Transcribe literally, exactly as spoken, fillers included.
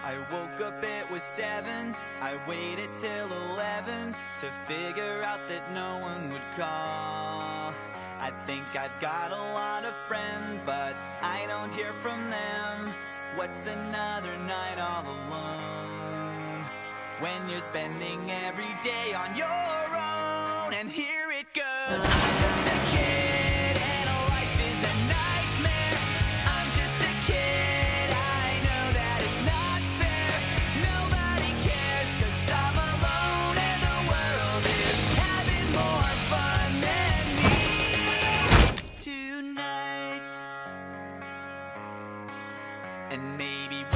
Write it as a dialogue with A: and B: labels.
A: I woke up, it was seven. I waited till eleven to figure out that no one would call. I think I've got a lot of friends, but I don't hear from them. What's another night all alone when you're spending every day on your own? And here it goes. I'm just a kid and life is a nightmare. I'm just a kid, I know that it's not fair. Nobody cares 'cause I'm alone and the world is having more fun than me tonight. And maybe